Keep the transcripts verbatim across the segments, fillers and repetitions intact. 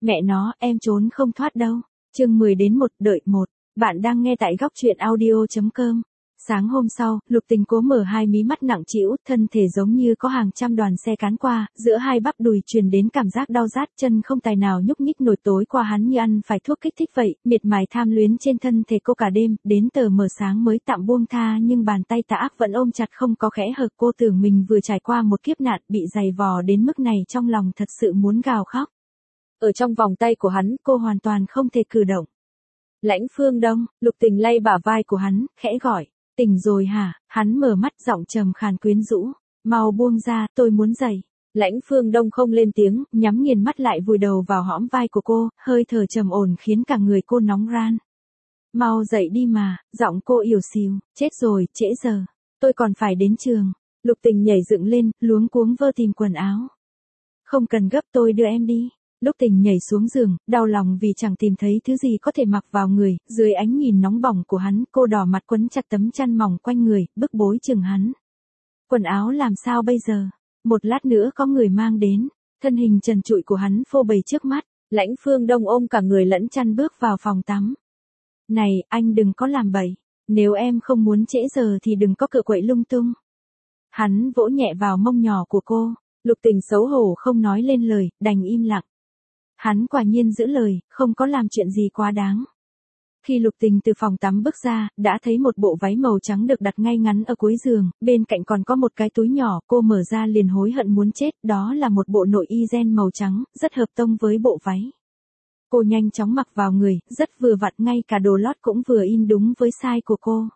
Mẹ nó, em trốn không thoát đâu. Chương mười đến một, đợi một. Bạn đang nghe tại góc truyện audio chấm com. Sáng hôm sau, Lục Tình cố mở hai mí mắt nặng trĩu, thân thể giống như có hàng trăm đoàn xe cán qua, giữa hai bắp đùi truyền đến cảm giác đau rát, chân không tài nào nhúc nhích nổi, tối qua hắn như ăn phải thuốc kích thích vậy, miệt mài tham luyến trên thân thể cô cả đêm, đến tờ mờ sáng mới tạm buông tha, nhưng bàn tay tà ác vẫn ôm chặt không có khẽ hở. Cô tưởng mình vừa trải qua một kiếp nạn, bị giày vò đến mức này, trong lòng thật sự muốn gào khóc. Ở trong vòng tay của hắn, cô hoàn toàn không thể cử động. Lãnh Phương Đông, Lục Tình lay bả vai của hắn, khẽ gọi. Tỉnh rồi hả? Hắn mở mắt, giọng trầm khàn quyến rũ. Mau buông ra, tôi muốn dậy. Lãnh Phương Đông không lên tiếng, nhắm nghiền mắt lại vùi đầu vào hõm vai của cô, hơi thở trầm ổn khiến cả người cô nóng ran. Mau dậy đi mà, giọng cô ỉu xìu. Chết rồi, trễ giờ. Tôi còn phải đến trường. Lục Tình nhảy dựng lên, luống cuống vơ tìm quần áo. Không cần gấp, tôi đưa em đi. Lục Tình nhảy xuống giường, đau lòng vì chẳng tìm thấy thứ gì có thể mặc vào người, dưới ánh nhìn nóng bỏng của hắn, cô đỏ mặt quấn chặt tấm chăn mỏng quanh người, bức bối chừng hắn. Quần áo làm sao bây giờ? Một lát nữa có người mang đến, thân hình trần trụi của hắn phô bày trước mắt, Lãnh Phương Đông ôm cả người lẫn chăn bước vào phòng tắm. Này, anh đừng có làm bậy, nếu em không muốn trễ giờ thì đừng có cựa quậy lung tung. Hắn vỗ nhẹ vào mông nhỏ của cô, Lục Tình xấu hổ không nói lên lời, đành im lặng. Hắn quả nhiên giữ lời, không có làm chuyện gì quá đáng. Khi Lục Tình từ phòng tắm bước ra, đã thấy một bộ váy màu trắng được đặt ngay ngắn ở cuối giường, bên cạnh còn có một cái túi nhỏ, cô mở ra liền hối hận muốn chết, đó là một bộ nội y ren màu trắng, rất hợp tông với bộ váy. Cô nhanh chóng mặc vào người, rất vừa vặn, ngay cả đồ lót cũng vừa in đúng với size của cô.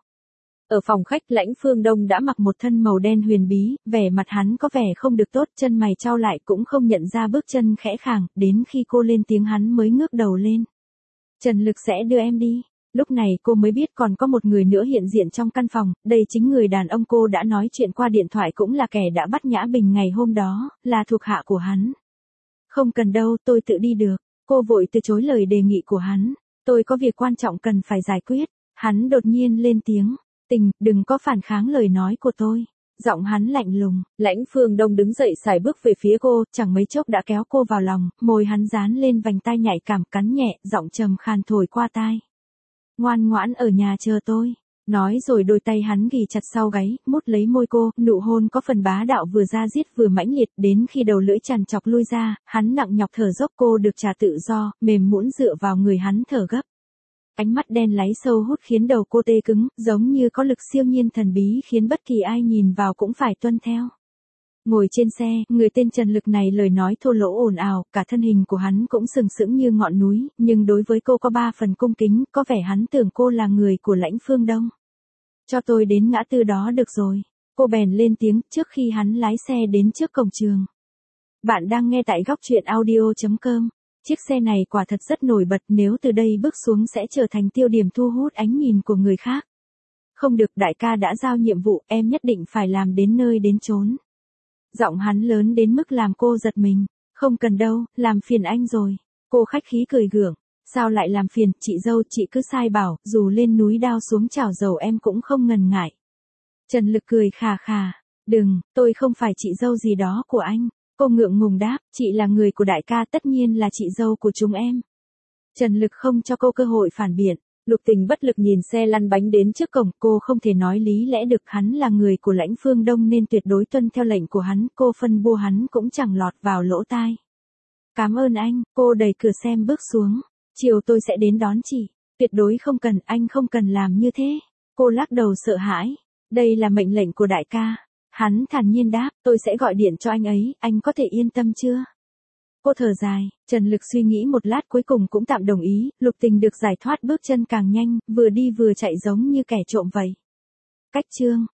Ở phòng khách, Lãnh Phương Đông đã mặc một thân màu đen huyền bí, vẻ mặt hắn có vẻ không được tốt, chân mày chau lại cũng không nhận ra bước chân khẽ khàng, đến khi cô lên tiếng hắn mới ngước đầu lên. Trần Lực sẽ đưa em đi. Lúc này cô mới biết còn có một người nữa hiện diện trong căn phòng, đây chính người đàn ông cô đã nói chuyện qua điện thoại, cũng là kẻ đã bắt Nhã Bình ngày hôm đó, là thuộc hạ của hắn. Không cần đâu, tôi tự đi được. Cô vội từ chối lời đề nghị của hắn. Tôi có việc quan trọng cần phải giải quyết. Hắn đột nhiên lên tiếng. Tình, đừng có phản kháng lời nói của tôi. Giọng hắn lạnh lùng. Lãnh Phương Đông đứng dậy sải bước về phía cô, chẳng mấy chốc đã kéo cô vào lòng, môi hắn dán lên vành tai nhạy cảm, cắn nhẹ, giọng trầm khàn thổi qua tai. Ngoan ngoãn ở nhà chờ tôi. Nói rồi đôi tay hắn ghì chặt sau gáy, mút lấy môi cô, nụ hôn có phần bá đạo vừa ra diết vừa mãnh liệt, đến khi đầu lưỡi trằn trọc lui ra, hắn nặng nhọc thở dốc, cô được trả tự do, mềm nhũn dựa vào người hắn thở gấp. Ánh mắt đen láy sâu hút khiến đầu cô tê cứng, giống như có lực siêu nhiên thần bí khiến bất kỳ ai nhìn vào cũng phải tuân theo. Ngồi trên xe, người tên Trần Lực này lời nói thô lỗ ồn ào, cả thân hình của hắn cũng sừng sững như ngọn núi, nhưng đối với cô có ba phần cung kính, có vẻ hắn tưởng cô là người của Lãnh Phương Đông. Cho tôi đến ngã tư đó được rồi. Cô bèn lên tiếng trước khi hắn lái xe đến trước cổng trường. Bạn đang nghe tại góc truyện audio chấm com. Chiếc xe này quả thật rất nổi bật, nếu từ đây bước xuống sẽ trở thành tiêu điểm thu hút ánh nhìn của người khác. Không được, đại ca đã giao nhiệm vụ, em nhất định phải làm đến nơi đến chốn. Giọng hắn lớn đến mức làm cô giật mình. Không cần đâu, làm phiền anh rồi. Cô khách khí cười gượng. Sao lại làm phiền, chị dâu, chị cứ sai bảo, dù lên núi đao xuống chảo dầu em cũng không ngần ngại. Trần Lực cười khà khà. Đừng, tôi không phải chị dâu gì đó của anh. Cô ngượng ngùng đáp, chị là người của đại ca, tất nhiên là chị dâu của chúng em. Trần Lực không cho cô cơ hội phản biện. Lục Tình bất lực nhìn xe lăn bánh đến trước cổng, cô không thể nói lý lẽ được, hắn là người của Lãnh Phương Đông nên tuyệt đối tuân theo lệnh của hắn, cô phân bua hắn cũng chẳng lọt vào lỗ tai. Cảm ơn anh, cô đẩy cửa xem bước xuống. Chiều tôi sẽ đến đón chị. Tuyệt đối không cần, anh không cần làm như thế. Cô lắc đầu sợ hãi. Đây là mệnh lệnh của đại ca. Hắn thản nhiên đáp, tôi sẽ gọi điện cho anh ấy, anh có thể yên tâm chưa? Cô thở dài, Trần Lực suy nghĩ một lát cuối cùng cũng tạm đồng ý, Lục Tình được giải thoát bước chân càng nhanh, vừa đi vừa chạy giống như kẻ trộm vậy. Cách chương